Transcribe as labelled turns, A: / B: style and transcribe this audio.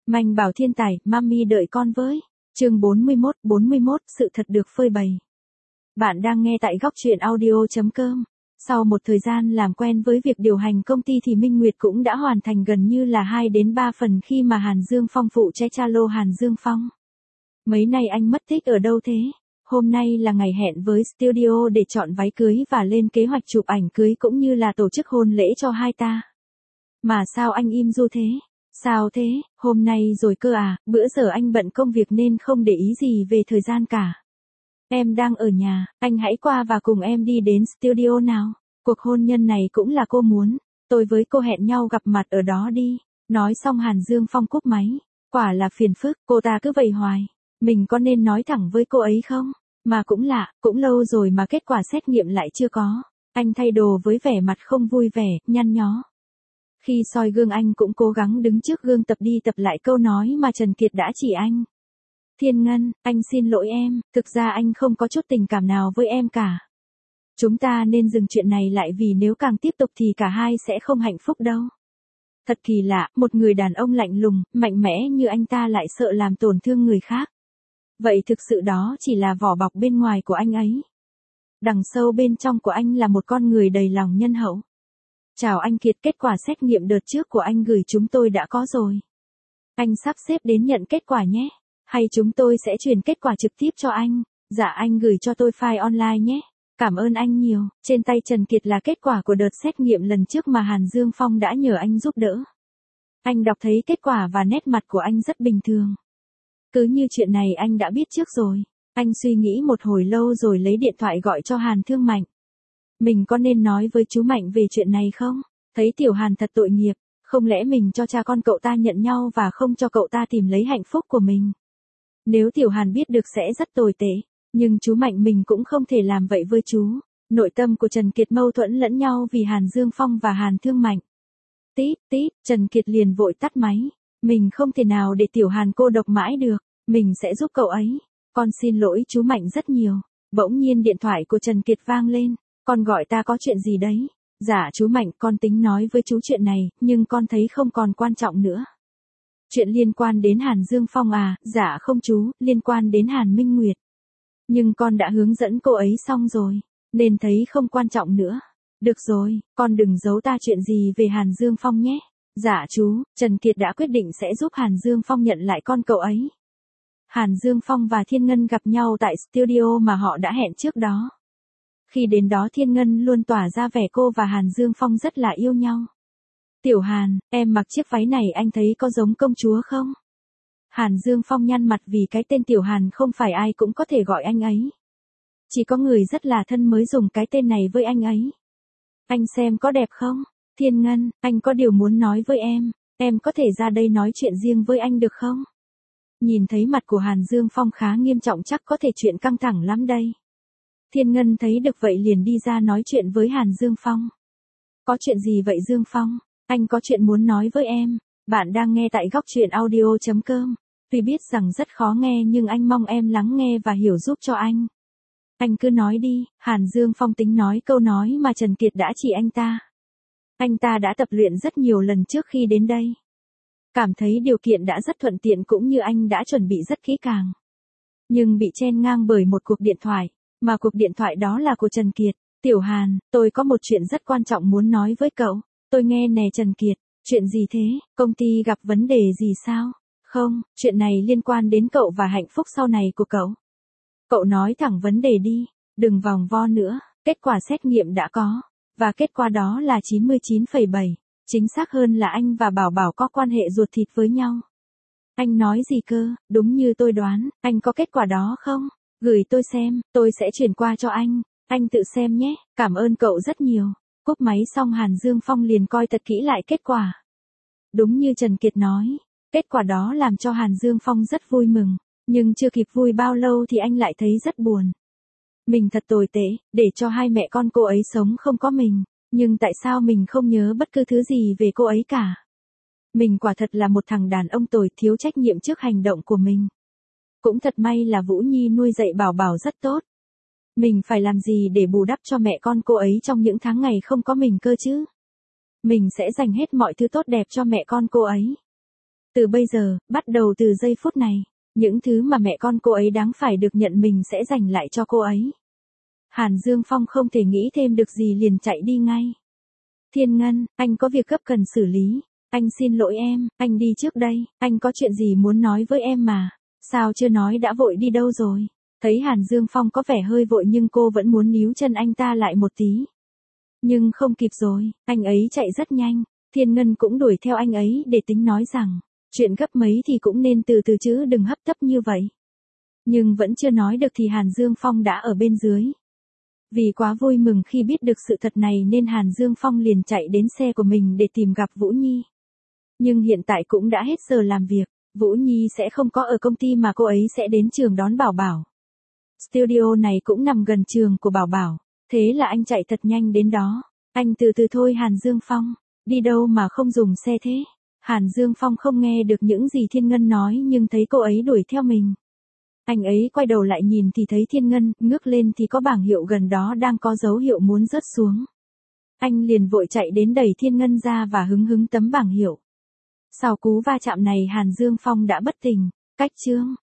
A: Manh bảo thiên tài, mami đợi con với. Chương 41, sự thật được phơi bày. Bạn đang nghe tại góc truyện audio.com. Sau một thời gian làm quen với việc điều hành công ty thì Minh Nguyệt cũng đã hoàn thành gần như là 2 đến 3 phần khi mà Hàn Dương Phong phụ trách Chalo Hàn Dương Phong. Mấy nay anh mất tích ở đâu thế? Hôm nay là ngày hẹn với studio để chọn váy cưới và lên kế hoạch chụp ảnh cưới cũng như là tổ chức hôn lễ cho hai ta. Mà sao anh im ru thế? Sao thế, hôm nay rồi cơ à, bữa giờ anh bận công việc nên không để ý gì về thời gian cả. Em đang ở nhà, anh hãy qua và cùng em đi đến studio nào. Cuộc hôn nhân này cũng là cô muốn, tôi với cô hẹn nhau gặp mặt ở đó đi. Nói xong Hàn Dương Phong cúp máy, quả là phiền phức, cô ta cứ vậy hoài. Mình có nên nói thẳng với cô ấy không? Mà cũng lạ, cũng lâu rồi mà kết quả xét nghiệm lại chưa có. Anh thay đồ với vẻ mặt không vui vẻ, nhăn nhó. Khi soi gương anh cũng cố gắng đứng trước gương tập đi tập lại câu nói mà Trần Kiệt đã chỉ anh. Thiên Ngân, anh xin lỗi em, thực ra anh không có chút tình cảm nào với em cả. Chúng ta nên dừng chuyện này lại vì nếu càng tiếp tục thì cả hai sẽ không hạnh phúc đâu. Thật kỳ lạ, một người đàn ông lạnh lùng, mạnh mẽ như anh ta lại sợ làm tổn thương người khác. Vậy thực sự đó chỉ là vỏ bọc bên ngoài của anh ấy. Đằng sâu bên trong của anh là một con người đầy lòng nhân hậu. Chào anh Kiệt, kết quả xét nghiệm đợt trước của anh gửi chúng tôi đã có rồi. Anh sắp xếp đến nhận kết quả nhé. Hay chúng tôi sẽ truyền kết quả trực tiếp cho anh. Dạ anh gửi cho tôi file online nhé. Cảm ơn anh nhiều. Trên tay Trần Kiệt là kết quả của đợt xét nghiệm lần trước mà Hàn Dương Phong đã nhờ anh giúp đỡ. Anh đọc thấy kết quả và nét mặt của anh rất bình thường. Cứ như chuyện này anh đã biết trước rồi. Anh suy nghĩ một hồi lâu rồi lấy điện thoại gọi cho Hàn Thương Mạnh. Mình có nên nói với chú Mạnh về chuyện này không? Thấy Tiểu Hàn thật tội nghiệp, không lẽ mình cho cha con cậu ta nhận nhau và không cho cậu ta tìm lấy hạnh phúc của mình? Nếu Tiểu Hàn biết được sẽ rất tồi tệ, nhưng chú Mạnh mình cũng không thể làm vậy với chú. Nội tâm của Trần Kiệt mâu thuẫn lẫn nhau vì Hàn Dương Phong và Hàn Thương Mạnh. Tít, Trần Kiệt liền vội tắt máy. Mình không thể nào để Tiểu Hàn cô độc mãi được, mình sẽ giúp cậu ấy. Con xin lỗi chú Mạnh rất nhiều. Bỗng nhiên điện thoại của Trần Kiệt vang lên. Con gọi ta có chuyện gì đấy? Dạ chú Mạnh, con tính nói với chú chuyện này, nhưng con thấy không còn quan trọng nữa. Chuyện liên quan đến Hàn Dương Phong à? Dạ không chú, liên quan đến Hàn Minh Nguyệt. Nhưng con đã hướng dẫn cô ấy xong rồi, nên thấy không quan trọng nữa. Được rồi, con đừng giấu ta chuyện gì về Hàn Dương Phong nhé. Dạ chú, Trần Kiệt đã quyết định sẽ giúp Hàn Dương Phong nhận lại con cậu ấy. Hàn Dương Phong và Thiên Ngân gặp nhau tại studio mà họ đã hẹn trước đó. Khi đến đó Thiên Ngân luôn tỏa ra vẻ cô và Hàn Dương Phong rất là yêu nhau. Tiểu Hàn, em mặc chiếc váy này anh thấy có giống công chúa không? Hàn Dương Phong nhăn mặt vì cái tên Tiểu Hàn không phải ai cũng có thể gọi anh ấy. Chỉ có người rất là thân mới dùng cái tên này với anh ấy. Anh xem có đẹp không? Thiên Ngân, anh có điều muốn nói với em có thể ra đây nói chuyện riêng với anh được không? Nhìn thấy mặt của Hàn Dương Phong khá nghiêm trọng chắc có thể chuyện căng thẳng lắm đây. Thiên Ngân thấy được vậy liền đi ra nói chuyện với Hàn Dương Phong. Có chuyện gì vậy Dương Phong? Anh có chuyện muốn nói với em. Bạn đang nghe tại góc truyện audio.com. Tuy biết rằng rất khó nghe nhưng anh mong em lắng nghe và hiểu giúp cho anh. Anh cứ nói đi, Hàn Dương Phong tính nói câu nói mà Trần Kiệt đã chỉ anh ta. Anh ta đã tập luyện rất nhiều lần trước khi đến đây. Cảm thấy điều kiện đã rất thuận tiện cũng như anh đã chuẩn bị rất kỹ càng. Nhưng bị chen ngang bởi một cuộc điện thoại. Mà cuộc điện thoại đó là của Trần Kiệt. Tiểu Hàn, tôi có một chuyện rất quan trọng muốn nói với cậu. Tôi nghe nè Trần Kiệt. Chuyện gì thế? Công ty gặp vấn đề gì sao? Không, chuyện này liên quan đến cậu và hạnh phúc sau này của cậu. Cậu nói thẳng vấn đề đi. Đừng vòng vo nữa. Kết quả xét nghiệm đã có. Và kết quả đó là 99,7. Chính xác hơn là anh và Bảo Bảo có quan hệ ruột thịt với nhau. Anh nói gì cơ? Đúng như tôi đoán. Anh có kết quả đó không? Gửi tôi xem, tôi sẽ chuyển qua cho anh tự xem nhé, cảm ơn cậu rất nhiều. Cúp máy xong Hàn Dương Phong liền coi thật kỹ lại kết quả. Đúng như Trần Kiệt nói, kết quả đó làm cho Hàn Dương Phong rất vui mừng, nhưng chưa kịp vui bao lâu thì anh lại thấy rất buồn. Mình thật tồi tệ, để cho hai mẹ con cô ấy sống không có mình, nhưng tại sao mình không nhớ bất cứ thứ gì về cô ấy cả? Mình quả thật là một thằng đàn ông tồi thiếu trách nhiệm trước hành động của mình. Cũng thật may là Vũ Nhi nuôi dạy Bảo Bảo rất tốt. Mình phải làm gì để bù đắp cho mẹ con cô ấy trong những tháng ngày không có mình cơ chứ? Mình sẽ dành hết mọi thứ tốt đẹp cho mẹ con cô ấy. Từ bây giờ, bắt đầu từ giây phút này, những thứ mà mẹ con cô ấy đáng phải được nhận mình sẽ dành lại cho cô ấy. Hàn Dương Phong không thể nghĩ thêm được gì liền chạy đi ngay. Thiên Ngân, anh có việc gấp cần xử lý. Anh xin lỗi em, anh đi trước đây, anh có chuyện gì muốn nói với em mà. Sao chưa nói đã vội đi đâu rồi? Thấy Hàn Dương Phong có vẻ hơi vội nhưng cô vẫn muốn níu chân anh ta lại một tí. Nhưng không kịp rồi, anh ấy chạy rất nhanh. Thiên Ngân cũng đuổi theo anh ấy để tính nói rằng, chuyện gấp mấy thì cũng nên từ từ chứ đừng hấp tấp như vậy. Nhưng vẫn chưa nói được thì Hàn Dương Phong đã ở bên dưới. Vì quá vui mừng khi biết được sự thật này nên Hàn Dương Phong liền chạy đến xe của mình để tìm gặp Vũ Nhi. Nhưng hiện tại cũng đã hết giờ làm việc, Vũ Nhi sẽ không có ở công ty mà cô ấy sẽ đến trường đón Bảo Bảo. Studio này cũng nằm gần trường của Bảo Bảo, thế là anh chạy thật nhanh đến đó. Anh từ từ thôi Hàn Dương Phong, đi đâu mà không dùng xe thế? Hàn Dương Phong không nghe được những gì Thiên Ngân nói nhưng thấy cô ấy đuổi theo mình. Anh ấy quay đầu lại nhìn thì thấy Thiên Ngân, ngước lên thì có bảng hiệu gần đó đang có dấu hiệu muốn rớt xuống. Anh liền vội chạy đến đẩy Thiên Ngân ra và hứng tấm bảng hiệu. Sau cú va chạm này Hàn Dương Phong đã bất tỉnh. Cách chương